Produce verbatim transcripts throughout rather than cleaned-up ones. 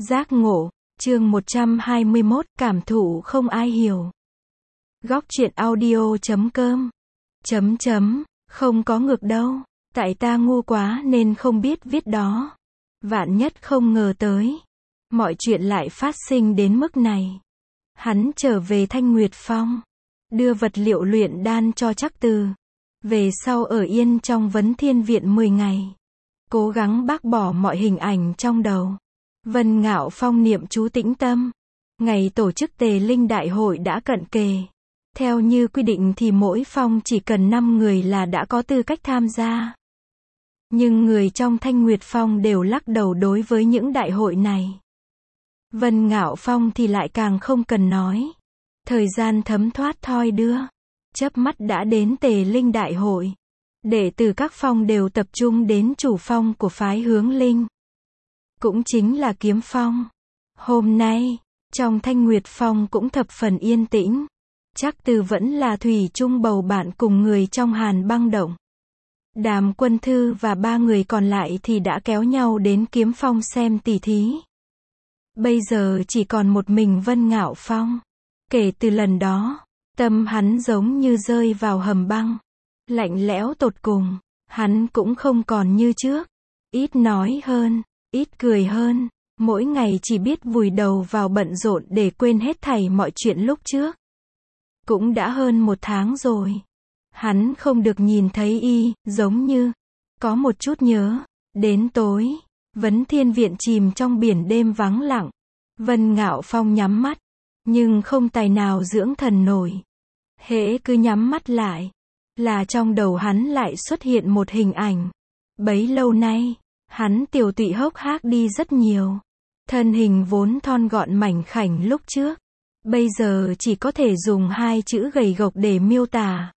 Giác ngộ, chương một trăm hai mươi mốt, cảm thụ không ai hiểu. Góc truyện audio chấm com. Chấm chấm, không có ngược đâu. Tại ta ngu quá nên không biết viết đó. Vạn nhất không ngờ tới. Mọi chuyện lại phát sinh đến mức này. Hắn trở về Thanh Nguyệt Phong. Đưa vật liệu luyện đan cho Trắc Từ. Về sau ở yên trong Vấn Thiên Viện mười ngày. Cố gắng bác bỏ mọi hình ảnh trong đầu. Vân Ngạo Phong niệm chú tĩnh tâm. Ngày tổ chức Tề Linh Đại hội đã cận kề. Theo như quy định thì mỗi phong chỉ cần năm người là đã có tư cách tham gia. Nhưng người trong Thanh Nguyệt Phong đều lắc đầu đối với những đại hội này. Vân Ngạo Phong thì lại càng không cần nói. Thời gian thấm thoát thoi đưa. Chớp mắt đã đến Tề Linh Đại hội. Đệ tử các phong đều tập trung đến chủ phong của phái Hướng Linh. Cũng chính là Kiếm Phong. Hôm nay, trong Thanh Nguyệt Phong cũng thập phần yên tĩnh. Trắc Từ vẫn là thủy chung bầu bạn cùng người trong Hàn Băng Động. Đàm Quân Thư và ba người còn lại thì đã kéo nhau đến Kiếm Phong xem tỉ thí. Bây giờ chỉ còn một mình Vân Ngạo Phong. Kể từ lần đó, tâm hắn giống như rơi vào hầm băng. Lạnh lẽo tột cùng, hắn cũng không còn như trước. Ít nói hơn, ít cười hơn, mỗi ngày chỉ biết vùi đầu vào bận rộn để quên hết thảy mọi chuyện lúc trước. Cũng đã hơn một tháng rồi. Hắn không được nhìn thấy y, giống như, có một chút nhớ. Đến tối, Vấn Thiên Viện chìm trong biển đêm vắng lặng. Vân Ngạo Phong nhắm mắt, nhưng không tài nào dưỡng thần nổi. Hễ cứ nhắm mắt lại, là trong đầu hắn lại xuất hiện một hình ảnh. Bấy lâu nay, hắn tiểu tụy hốc hác đi rất nhiều. Thân hình vốn thon gọn mảnh khảnh lúc trước, bây giờ chỉ có thể dùng hai chữ gầy gộc để miêu tả.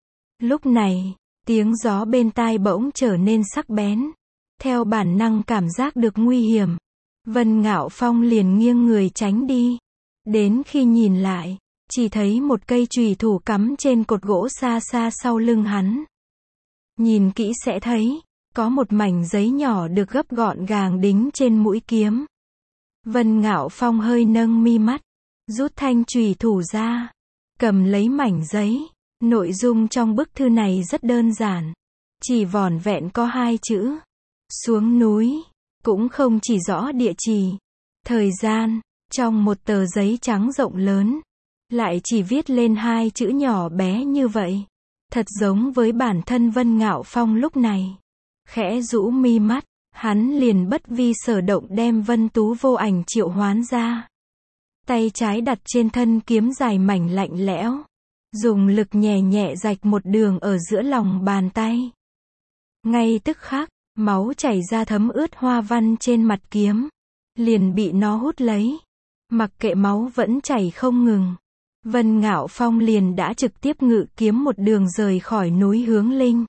Lúc này, tiếng gió bên tai bỗng trở nên sắc bén. Theo bản năng cảm giác được nguy hiểm, Vân Ngạo Phong liền nghiêng người tránh đi. Đến khi nhìn lại, chỉ thấy một cây chùy thủ cắm trên cột gỗ xa xa sau lưng hắn. Nhìn kỹ sẽ thấy, có một mảnh giấy nhỏ được gấp gọn gàng đính trên mũi kiếm. Vân Ngạo Phong hơi nâng mi mắt, rút thanh chùy thủ ra, cầm lấy mảnh giấy. Nội dung trong bức thư này rất đơn giản, chỉ vỏn vẹn có hai chữ: xuống núi, cũng không chỉ rõ địa chỉ, thời gian. Trong một tờ giấy trắng rộng lớn, lại chỉ viết lên hai chữ nhỏ bé như vậy. Thật giống với bản thân Vân Ngạo Phong lúc này. Khẽ rũ mi mắt, hắn liền bất vi sở động đem Vân Tú Vô Ảnh triệu hoán ra. Tay trái đặt trên thân kiếm dài mảnh lạnh lẽo, dùng lực nhẹ nhẹ rạch một đường ở giữa lòng bàn tay. Ngay tức khắc, máu chảy ra thấm ướt hoa văn trên mặt kiếm, liền bị nó hút lấy. Mặc kệ máu vẫn chảy không ngừng, Vân Ngạo Phong liền đã trực tiếp ngự kiếm một đường rời khỏi núi Hướng Linh.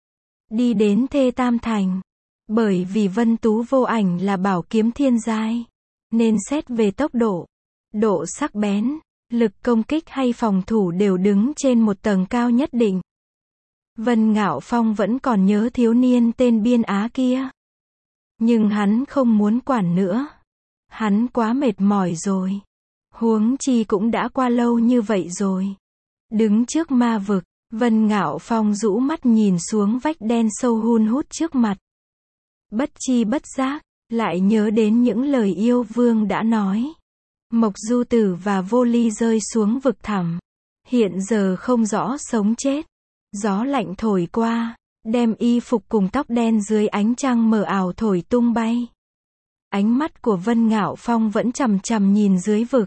Đi đến Thê Tam Thành. Bởi vì Vân Tú Vô Ảnh là bảo kiếm thiên giai, nên xét về tốc độ, độ sắc bén, lực công kích hay phòng thủ đều đứng trên một tầng cao nhất định. Vân Ngạo Phong vẫn còn nhớ thiếu niên tên Biên Á kia. Nhưng hắn không muốn quản nữa. Hắn quá mệt mỏi rồi. Huống chi cũng đã qua lâu như vậy rồi. Đứng trước ma vực, Vân Ngạo Phong rũ mắt nhìn xuống vách đen sâu hun hút trước mặt. Bất chi bất giác, lại nhớ đến những lời yêu vương đã nói. Mộc Du Tử và Vô Ly rơi xuống vực thẳm. Hiện giờ không rõ sống chết. Gió lạnh thổi qua, đem y phục cùng tóc đen dưới ánh trăng mờ ảo thổi tung bay. Ánh mắt của Vân Ngạo Phong vẫn chằm chằm nhìn dưới vực.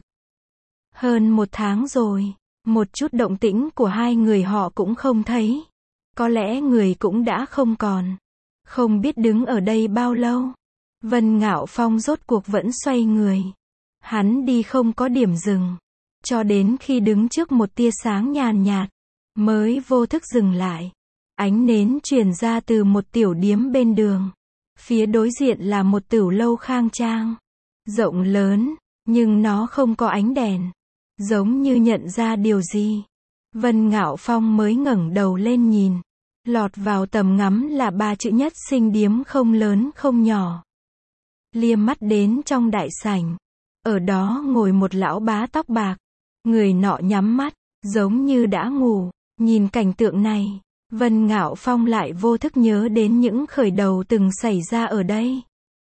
Hơn một tháng rồi, một chút động tĩnh của hai người họ cũng không thấy. Có lẽ người cũng đã không còn. Không biết đứng ở đây bao lâu. Vân Ngạo Phong rốt cuộc vẫn xoay người. Hắn đi không có điểm dừng. Cho đến khi đứng trước một tia sáng nhàn nhạt, mới vô thức dừng lại. Ánh nến truyền ra từ một tiểu điếm bên đường. Phía đối diện là một tửu lâu khang trang, rộng lớn, nhưng nó không có ánh đèn. Giống như nhận ra điều gì. Vân Ngạo Phong mới ngẩng đầu lên nhìn. Lọt vào tầm ngắm là ba chữ nhất sinh điếm không lớn không nhỏ. liếc mắt đến trong đại sảnh. Ở đó ngồi một lão bá tóc bạc. Người nọ nhắm mắt, giống như đã ngủ. Nhìn cảnh tượng này, Vân Ngạo Phong lại vô thức nhớ đến những khởi đầu từng xảy ra ở đây.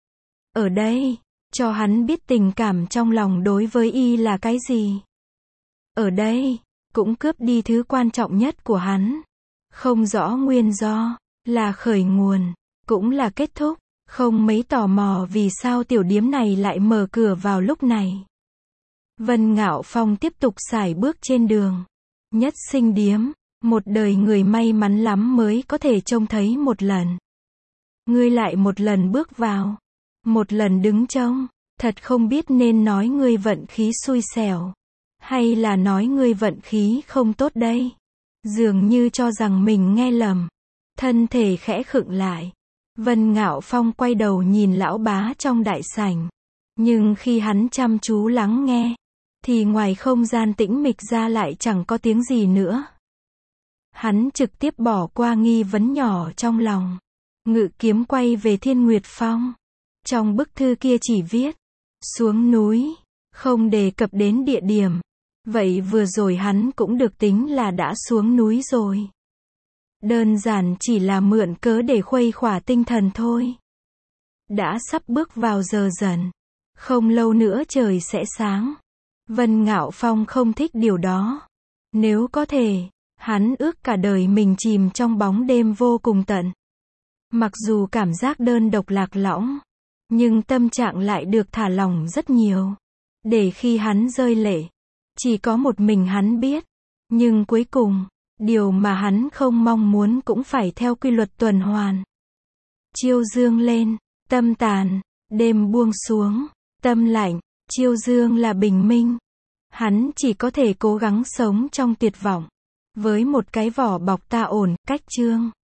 Ở đây, cho hắn biết tình cảm trong lòng đối với y là cái gì. Ở đây, cũng cướp đi thứ quan trọng nhất của hắn. Không rõ nguyên do, là khởi nguồn, cũng là kết thúc. Không mấy tò mò vì sao tiểu điếm này lại mở cửa vào lúc này. Vân Ngạo Phong tiếp tục sải bước trên đường. Nhất sinh điếm, một đời người may mắn lắm mới có thể trông thấy một lần. Ngươi lại một lần bước vào, một lần đứng trông, thật không biết nên nói ngươi vận khí xui xẻo, hay là nói ngươi vận khí không tốt đây. Dường như cho rằng mình nghe lầm, thân thể khẽ khựng lại. Vân Ngạo Phong quay đầu nhìn lão bá trong đại sảnh. Nhưng khi hắn chăm chú lắng nghe, thì ngoài không gian tĩnh mịch ra lại chẳng có tiếng gì nữa. Hắn trực tiếp bỏ qua nghi vấn nhỏ trong lòng. Ngự kiếm quay về Thiên Nguyệt Phong. Trong bức thư kia chỉ viết, xuống núi, không đề cập đến địa điểm. Vậy vừa rồi hắn cũng được tính là đã xuống núi rồi. Đơn giản chỉ là mượn cớ để khuây khỏa tinh thần thôi. Đã sắp bước vào giờ dần. Không lâu nữa trời sẽ sáng. Vân Ngạo Phong không thích điều đó. Nếu có thể, hắn ước cả đời mình chìm trong bóng đêm vô cùng tận. Mặc dù cảm giác đơn độc lạc lõng, nhưng tâm trạng lại được thả lỏng rất nhiều. Để khi hắn rơi lệ, chỉ có một mình hắn biết. Nhưng cuối cùng, điều mà hắn không mong muốn cũng phải theo quy luật tuần hoàn. Chiêu dương lên, tâm tàn, đêm buông xuống, tâm lạnh, chiêu dương là bình minh. Hắn chỉ có thể cố gắng sống trong tuyệt vọng, với một cái vỏ bọc ta ổn, cách chương.